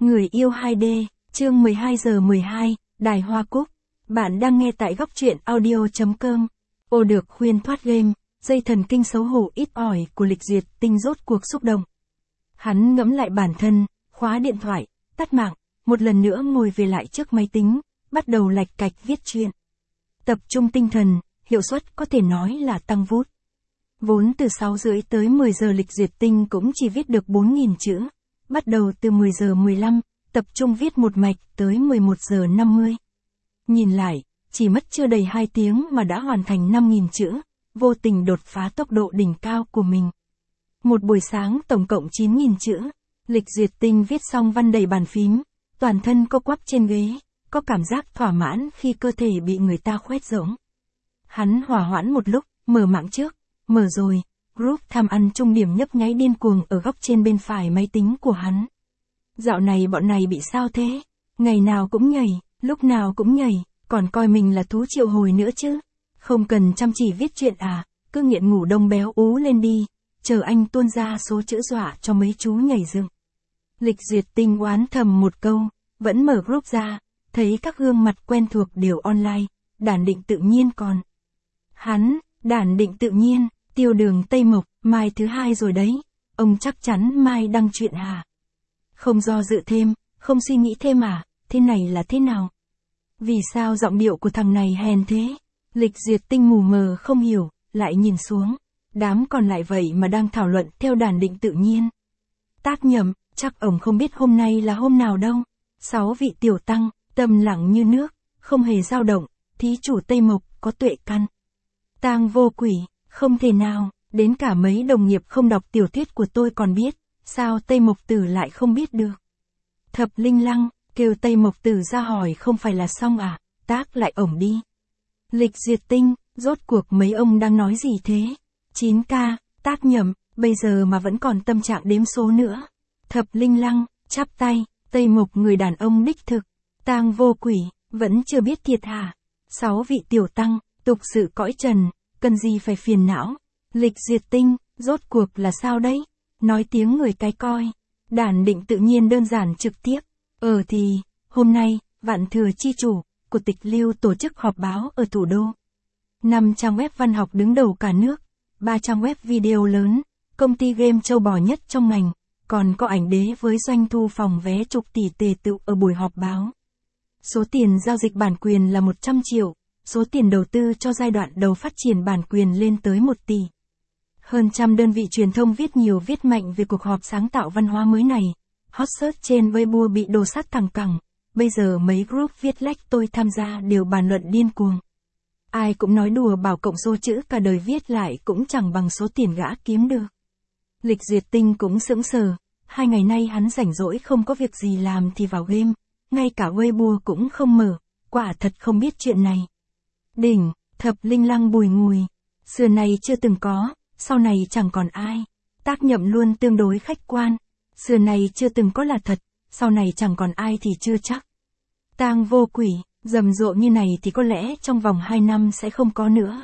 Người yêu 2D, chương 12 giờ 12, Đài Hoa Cúc. Bạn đang nghe tại góc truyện audio.com. Ô được khuyên thoát game, dây thần kinh xấu hổ ít ỏi của Lịch Duyệt Tinh rốt cuộc xúc động. Hắn ngẫm lại bản thân, khóa điện thoại, tắt mạng, một lần nữa ngồi về lại trước máy tính, bắt đầu lạch cạch viết truyện. Tập trung tinh thần, hiệu suất có thể nói là tăng vút. Vốn từ 6 rưỡi tới 10 giờ Lịch Duyệt Tinh cũng chỉ viết được 4.000 chữ. Bắt đầu từ 10 giờ 15, tập trung viết một mạch tới 11 giờ 50. Nhìn lại, chỉ mất chưa đầy 2 tiếng mà đã hoàn thành 5.000 chữ, vô tình đột phá tốc độ đỉnh cao của mình. Một buổi sáng tổng cộng 9.000 chữ, Lịch Duyệt Tinh viết xong văn đầy bàn phím, toàn thân co quắp trên ghế, có cảm giác thỏa mãn khi cơ thể bị người ta khoét rỗng. Hắn hòa hoãn một lúc, mở mạng trước, mở rồi. Group tham ăn trung điểm nhấp nháy điên cuồng ở góc trên bên phải máy tính của hắn. Dạo này bọn này bị sao thế? Ngày nào cũng nhảy, lúc nào cũng nhảy, còn coi mình là thú triệu hồi nữa chứ. Không cần chăm chỉ viết chuyện à, cứ nghiện ngủ đông béo ú lên đi, chờ anh tuôn ra số chữ dọa cho mấy chú nhảy dựng. Lịch Duyệt Tinh oán thầm một câu, vẫn mở group ra, thấy các gương mặt quen thuộc đều online, Đản Định tự nhiên còn. Hắn, Đản Định tự nhiên. Tiêu Đường Tây Mộc, mai thứ 2 rồi đấy, ông chắc chắn mai đăng chuyện hả? Không do dự thêm, không suy nghĩ thêm à, thế này là thế nào? Vì sao giọng điệu của thằng này hèn thế? Lịch Duyệt Tinh mù mờ không hiểu, lại nhìn xuống. Đám còn lại vậy mà đang thảo luận theo Đản Định tự nhiên. Tác nhầm, chắc ông không biết hôm nay là hôm nào đâu. 6 vị tiểu tăng, tâm lặng như nước, không hề dao động, thí chủ Tây Mộc có tuệ căn. Tang Vô Quỷ. Không thể nào, đến cả mấy đồng nghiệp không đọc tiểu thuyết của tôi còn biết, sao Tây Mộc Tử lại không biết được. Thập Linh Lăng, kêu Tây Mộc Tử ra hỏi không phải là xong à, tác lại ổng đi. Lịch Duyệt Tinh, rốt cuộc mấy ông đang nói gì thế? 9K, tác nhầm, bây giờ mà vẫn còn tâm trạng đếm số nữa. Thập Linh Lăng, chắp tay, Tây Mộc người đàn ông đích thực. Tang Vô Quỷ, vẫn chưa biết thiệt hả? 6 vị tiểu tăng, tục sự cõi trần. Cần gì phải phiền não? Lịch Duyệt Tinh, rốt cuộc là sao đấy? Nói tiếng người cái coi. Đản Định tự nhiên đơn giản trực tiếp. Thì, hôm nay, Vạn Thừa chi chủ của Tịch Lưu tổ chức họp báo ở thủ đô. 5 trang web văn học đứng đầu cả nước, 3 trang web video lớn, công ty game châu bò nhất trong ngành, còn có ảnh đế với doanh thu phòng vé chục tỷ tề tựu ở buổi họp báo. Số tiền giao dịch bản quyền là 100 triệu. Số tiền đầu tư cho giai đoạn đầu phát triển bản quyền lên tới 1 tỷ. Hơn trăm đơn vị truyền thông viết nhiều viết mạnh về cuộc họp sáng tạo văn hóa mới này. Hot search trên Weibo bị đổ sát thẳng cẳng. Bây giờ mấy group viết lách tôi tham gia đều bàn luận điên cuồng. Ai cũng nói đùa bảo cộng số chữ cả đời viết lại cũng chẳng bằng số tiền gã kiếm được. Lịch Duyệt Tinh cũng sững sờ. 2 ngày nay hắn rảnh rỗi không có việc gì làm thì vào game. Ngay cả Weibo cũng không mở. Quả thật không biết chuyện này. Đỉnh, Thập Linh Lăng bùi ngùi. Xưa này chưa từng có, sau này chẳng còn ai. Tác nhậm luôn tương đối khách quan. Xưa này chưa từng có là thật, sau này chẳng còn ai thì chưa chắc. Tang Vô Quỷ, rầm rộ như này thì có lẽ trong vòng 2 năm sẽ không có nữa.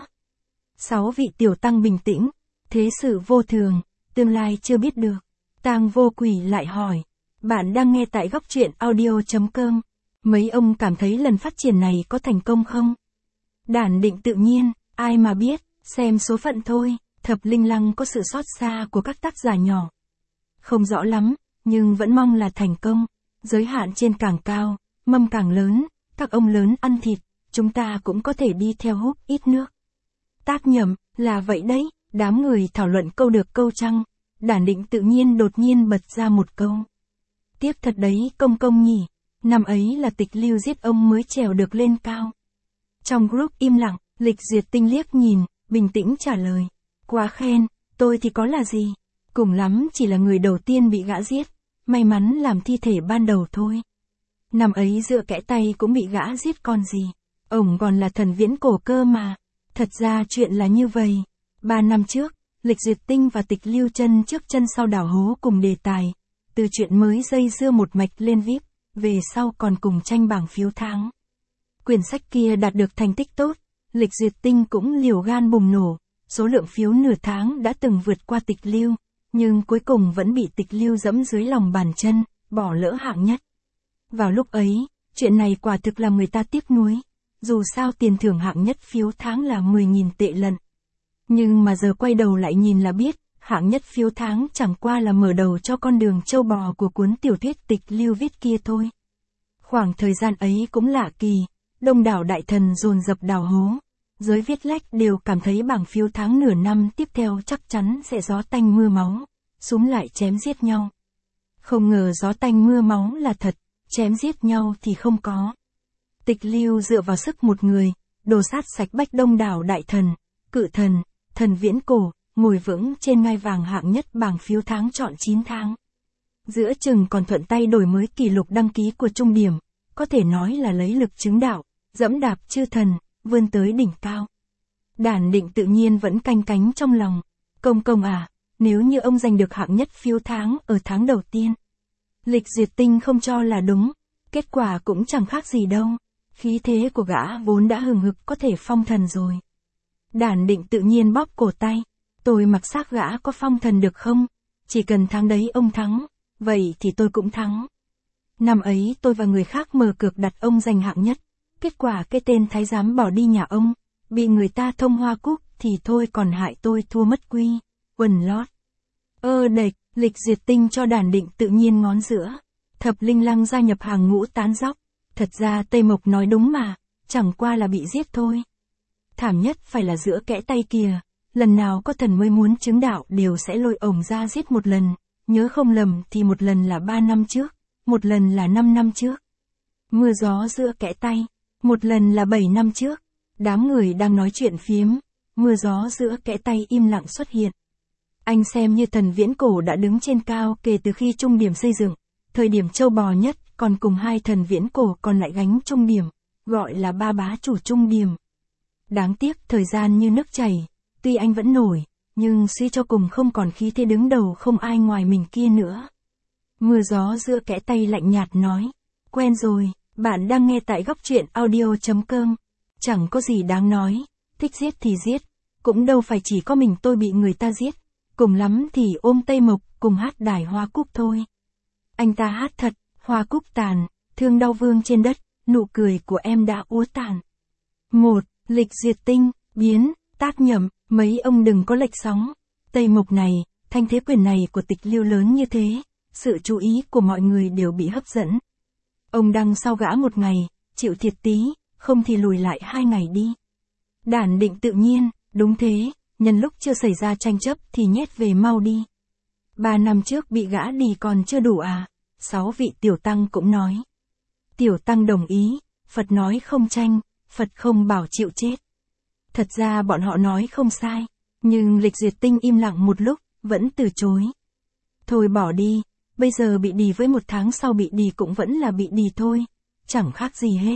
6 vị tiểu tăng bình tĩnh. Thế sự vô thường, tương lai chưa biết được. Tang Vô Quỷ lại hỏi. Bạn đang nghe tại góc truyện audio.com. Mấy ông cảm thấy lần phát triển này có thành công không? Đản Định tự nhiên, ai mà biết, xem số phận thôi. Thập Linh Lăng có sự xót xa của các tác giả nhỏ. Không rõ lắm, nhưng vẫn mong là thành công. Giới hạn trên càng cao, mâm càng lớn, các ông lớn ăn thịt, chúng ta cũng có thể đi theo húp ít nước. Tác nhầm, là vậy đấy, đám người thảo luận câu được câu trăng. Đản Định tự nhiên đột nhiên bật ra một câu. Tiếc thật đấy công công nhỉ, năm ấy là Tịch Lưu giết ông mới trèo được lên cao. Trong group im lặng, Lịch Duyệt Tinh liếc nhìn, bình tĩnh trả lời. Quá khen, tôi thì có là gì? Cùng lắm chỉ là người đầu tiên bị gã giết, may mắn làm thi thể ban đầu thôi. Năm ấy dựa kẽ tay cũng bị gã giết con gì. Ổng còn là thần viễn cổ cơ mà. Thật ra chuyện là như vậy. 3 năm trước, Lịch Duyệt Tinh và Tịch Lưu chân trước chân sau đảo hố cùng đề tài. Từ chuyện mới dây dưa một mạch lên VIP, về sau còn cùng tranh bảng phiếu tháng. Quyển sách kia đạt được thành tích tốt, Lịch Duyệt Tinh cũng liều gan bùng nổ, số lượng phiếu nửa tháng đã từng vượt qua Tịch Lưu, nhưng cuối cùng vẫn bị Tịch Lưu dẫm dưới lòng bàn chân, bỏ lỡ hạng nhất. Vào lúc ấy, chuyện này quả thực làm người ta tiếc nuối. Dù sao tiền thưởng hạng nhất phiếu tháng là 10.000 tệ lận. Nhưng mà giờ quay đầu lại nhìn là biết, hạng nhất phiếu tháng chẳng qua là mở đầu cho con đường trâu bò của cuốn tiểu thuyết Tịch Lưu viết kia thôi. Khoảng thời gian ấy cũng lạ kỳ, đông đảo đại thần dồn dập đào hố. Giới viết lách đều cảm thấy bảng phiếu tháng nửa năm tiếp theo chắc chắn sẽ gió tanh mưa máu, xúm lại chém giết nhau. Không ngờ gió tanh mưa máu là thật, chém giết nhau thì không có. Tịch Lưu dựa vào sức một người, đồ sát sạch bách đông đảo đại thần, cự thần, thần viễn cổ, ngồi vững trên ngai vàng hạng nhất bảng phiếu tháng trọn 9 tháng. Giữa chừng còn thuận tay đổi mới kỷ lục đăng ký của Trung Điểm, có thể nói là lấy lực chứng đạo, dẫm đạp chư thần, vươn tới đỉnh cao. Đản Định tự nhiên vẫn canh cánh trong lòng. Công công à, nếu như ông giành được hạng nhất phiếu tháng ở tháng đầu tiên. Lịch Duyệt Tinh không cho là đúng, kết quả cũng chẳng khác gì đâu. Khí thế của gã vốn đã hừng hực có thể phong thần rồi. Đản Định tự nhiên bóp cổ tay. Tôi mặc xác gã có phong thần được không? Chỉ cần tháng đấy ông thắng, vậy thì tôi cũng thắng. Năm ấy tôi và người khác mở cược đặt ông giành hạng nhất. Kết quả cái tên thái giám bỏ đi nhà ông, bị người ta thông hoa cúc thì thôi còn hại tôi thua mất quy, quần lót. Đệch, Lịch Duyệt Tinh cho Đản Định tự nhiên ngón giữa. Thập Linh Lăng gia nhập hàng ngũ tán dóc. Thật ra Tây Mộc nói đúng mà, chẳng qua là bị giết thôi. Thảm nhất phải là giữa kẽ tay kìa, lần nào có thần mới muốn chứng đạo đều sẽ lôi ổng ra giết một lần, nhớ không lầm thì một lần là 3 năm trước, một lần là 5 năm trước. Mưa gió giữa kẽ tay, một lần là 7 năm trước. Đám người đang nói chuyện phiếm, mưa gió giữa kẽ tay im lặng xuất hiện. Anh xem như thần viễn cổ đã đứng trên cao kể từ khi Trung Điểm xây dựng, thời điểm châu bò nhất, còn cùng hai thần viễn cổ còn lại gánh Trung Điểm, gọi là ba bá chủ Trung Điểm. Đáng tiếc thời gian như nước chảy, tuy anh vẫn nổi, nhưng suy cho cùng không còn khí thế đứng đầu không ai ngoài mình kia nữa. Mưa gió giữa kẽ tay lạnh nhạt nói, quen rồi, bạn đang nghe tại góc truyện audio.com. Chẳng có gì đáng nói, thích giết thì giết, cũng đâu phải chỉ có mình tôi bị người ta giết, cùng lắm thì ôm Tây Mộc cùng hát đài Hoa Cúc thôi. Anh ta hát thật, hoa cúc tàn, thương đau vương trên đất, nụ cười của em đã úa tàn. 1. Lịch Duyệt Tinh, biến, Tác Nhậm, mấy ông đừng có lệch sóng. Tây Mộc này, thanh thế quyền này của Tịch Lưu lớn như thế, sự chú ý của mọi người đều bị hấp dẫn. Ông đăng sau gã một ngày, chịu thiệt tí, không thì lùi lại 2 ngày đi. Đản Định tự nhiên, đúng thế, nhân lúc chưa xảy ra tranh chấp thì nhét về mau đi. 3 năm trước bị gã đi còn chưa đủ à? 6 vị tiểu tăng cũng nói. Tiểu tăng đồng ý, Phật nói không tranh, Phật không bảo chịu chết. Thật ra bọn họ nói không sai, nhưng Lịch Duyệt Tinh im lặng một lúc, vẫn từ chối. Thôi bỏ đi, bây giờ bị đì với 1 tháng sau bị đì cũng vẫn là bị đì thôi, chẳng khác gì hết.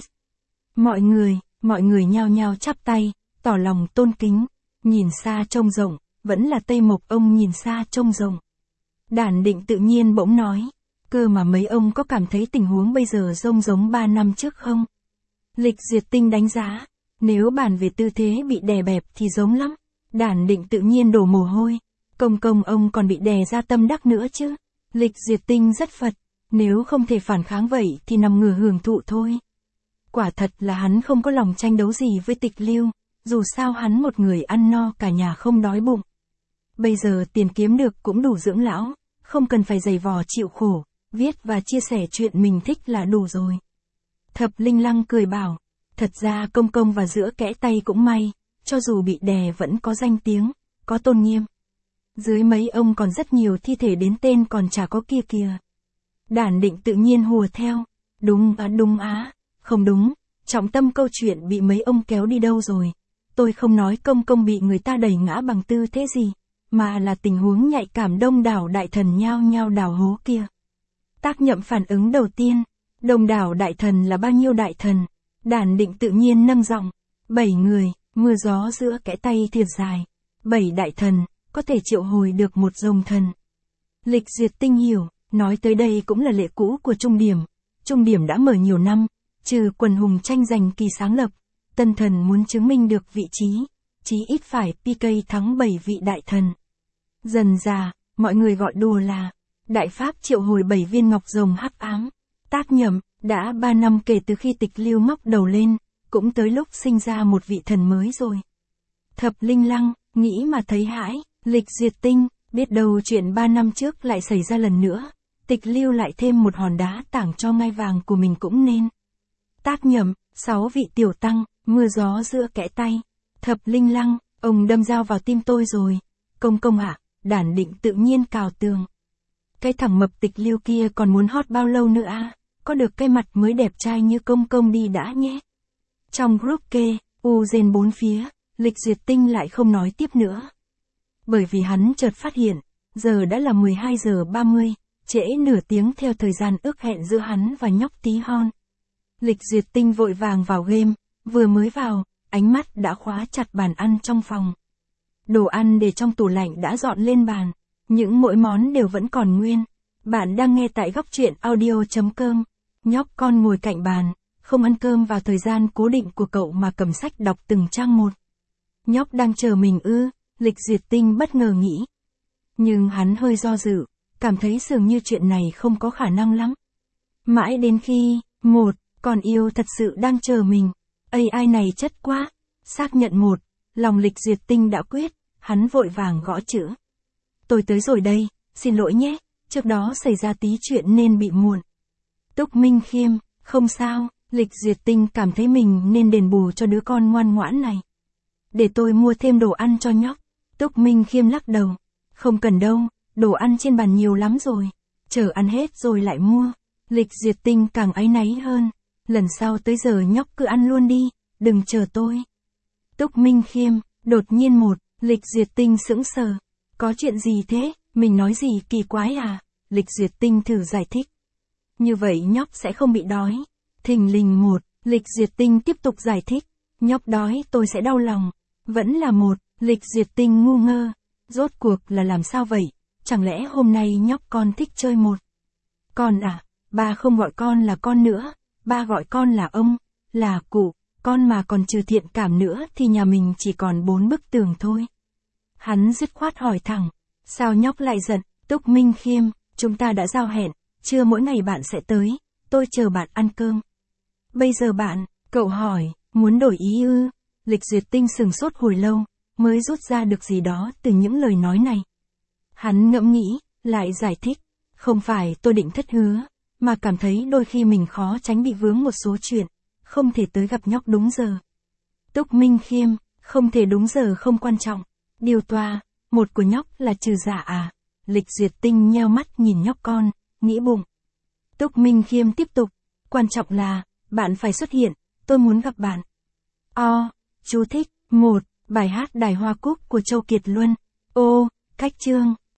Mọi người nhao nhao chắp tay, tỏ lòng tôn kính, nhìn xa trông rộng, vẫn là Tây Mộc ông nhìn xa trông rộng. Đản Định tự nhiên bỗng nói, cơ mà mấy ông có cảm thấy tình huống bây giờ giống 3 năm trước không? Lịch Duyệt Tinh đánh giá, nếu bàn về tư thế bị đè bẹp thì giống lắm. Đản Định tự nhiên đổ mồ hôi, công ông còn bị đè ra tâm đắc nữa chứ. Lịch Duyệt Tinh rất Phật, nếu không thể phản kháng vậy thì nằm ngửa hưởng thụ thôi. Quả thật là hắn không có lòng tranh đấu gì với Tịch Lưu, dù sao hắn một người ăn no cả nhà không đói bụng. Bây giờ tiền kiếm được cũng đủ dưỡng lão, không cần phải giày vò chịu khổ, viết và chia sẻ chuyện mình thích là đủ rồi. Thập Linh Lăng cười bảo, thật ra công và giữa kẽ tay cũng may, cho dù bị đè vẫn có danh tiếng, có tôn nghiêm. Dưới mấy ông còn rất nhiều thi thể đến tên còn chả có kia kìa. Đản Định tự nhiên hùa theo, đúng á, không đúng, trọng tâm câu chuyện bị mấy ông kéo đi đâu rồi. Tôi không nói công bị người ta đẩy ngã bằng tư thế gì, mà là tình huống nhạy cảm đông đảo đại thần nhao nhao đào hố kia. Tác Nhậm phản ứng đầu tiên, đông đảo đại thần là bao nhiêu đại thần? Đản Định tự nhiên nâng giọng, 7 người, mưa gió giữa kẽ tay thiệt dài. 7 đại thần, có thể triệu hồi được một dòng thần. Lịch Duyệt Tinh hiểu, nói tới đây cũng là lệ cũ của Trung Điểm. Trung Điểm đã mở nhiều năm, trừ quần hùng tranh giành kỳ sáng lập, tân thần muốn chứng minh được vị trí, chí ít phải PK thắng 7 vị đại thần. Dần dà, mọi người gọi đùa là, Đại Pháp triệu hồi 7 viên ngọc rồng hắc ám. Tác nhầm, đã 3 năm kể từ khi Tịch Lưu ngóc đầu lên, cũng tới lúc sinh ra một vị thần mới rồi. Thập Linh Lăng, nghĩ mà thấy hãi, Lịch Duyệt Tinh, biết đâu chuyện 3 năm trước lại xảy ra lần nữa, Tịch Lưu lại thêm một hòn đá tảng cho ngai vàng của mình cũng nên. Tác nhầm, 6 vị tiểu tăng, mưa gió giữa kẽ tay. Thập Linh Lăng, ông đâm dao vào tim tôi rồi. Công công ạ, Đản định tự nhiên cào tường. Cái thằng mập Tịch Lưu kia còn muốn hot bao lâu nữa à? Có được cái mặt mới đẹp trai như công công đi đã nhé. Trong group kê, rên bốn phía, Lịch Duyệt Tinh lại không nói tiếp nữa. Bởi vì hắn chợt phát hiện, giờ đã là 12 giờ 30, trễ nửa tiếng theo thời gian ước hẹn giữa hắn và nhóc tí hon. Lịch Duyệt Tinh vội vàng vào game, vừa mới vào, ánh mắt đã khóa chặt bàn ăn trong phòng. Đồ ăn để trong tủ lạnh đã dọn lên bàn, những mỗi món đều vẫn còn nguyên. Bạn đang nghe tại góc truyện audio.com. Nhóc con ngồi cạnh bàn, không ăn cơm vào thời gian cố định của cậu mà cầm sách đọc từng trang một. Nhóc đang chờ mình ư? Lịch Duyệt Tinh bất ngờ nghĩ. Nhưng hắn hơi do dự, cảm thấy dường như chuyện này không có khả năng lắm. Mãi đến khi, con yêu thật sự đang chờ mình. AI này chất quá. Xác nhận lòng Lịch Duyệt Tinh đã quyết, hắn vội vàng gõ chữ. Tôi tới rồi đây, xin lỗi nhé, trước đó xảy ra tí chuyện nên bị muộn. Túc Minh Khiêm, không sao, Lịch Duyệt Tinh cảm thấy mình nên đền bù cho đứa con ngoan ngoãn này. Để tôi mua thêm đồ ăn cho nhóc. Túc Minh Khiêm lắc đầu. Không cần đâu, đồ ăn trên bàn nhiều lắm rồi. Chờ ăn hết rồi lại mua. Lịch Duyệt Tinh càng áy náy hơn. Lần sau tới giờ nhóc cứ ăn luôn đi, đừng chờ tôi. Túc Minh Khiêm, đột nhiên Lịch Duyệt Tinh sững sờ. Có chuyện gì thế, mình nói gì kỳ quái à? Lịch Duyệt Tinh thử giải thích. Như vậy nhóc sẽ không bị đói. Thình lình Lịch Duyệt Tinh tiếp tục giải thích. Nhóc đói tôi sẽ đau lòng. Vẫn là Lịch Duyệt Tinh ngu ngơ. Rốt cuộc là làm sao vậy? Chẳng lẽ hôm nay nhóc con thích chơi con à? Ba không gọi con là con nữa. Ba gọi con là ông, là cụ. Con mà còn trừ thiện cảm nữa thì nhà mình chỉ còn 4 bức tường thôi. Hắn dứt khoát hỏi thẳng. Sao nhóc lại giận? Túc Minh Khiêm, chúng ta đã giao hẹn. Trưa mỗi ngày bạn sẽ tới. Tôi chờ bạn ăn cơm. Bây giờ cậu hỏi, muốn đổi ý ư? Lịch Duyệt Tinh sừng sốt hồi lâu, mới rút ra được gì đó từ những lời nói này. Hắn ngẫm nghĩ, lại giải thích. Không phải tôi định thất hứa, mà cảm thấy đôi khi mình khó tránh bị vướng một số chuyện, không thể tới gặp nhóc đúng giờ. Túc Minh Khiêm, không thể đúng giờ không quan trọng. Điều tòa, của nhóc là trừ giả à? Lịch Duyệt Tinh nheo mắt nhìn nhóc con, nghĩ bụng. Túc Minh Khiêm tiếp tục, quan trọng là, bạn phải xuất hiện, tôi muốn gặp bạn. Chú thích, bài hát Đài Hoa Cúc của Châu Kiệt Luân. Cách chương.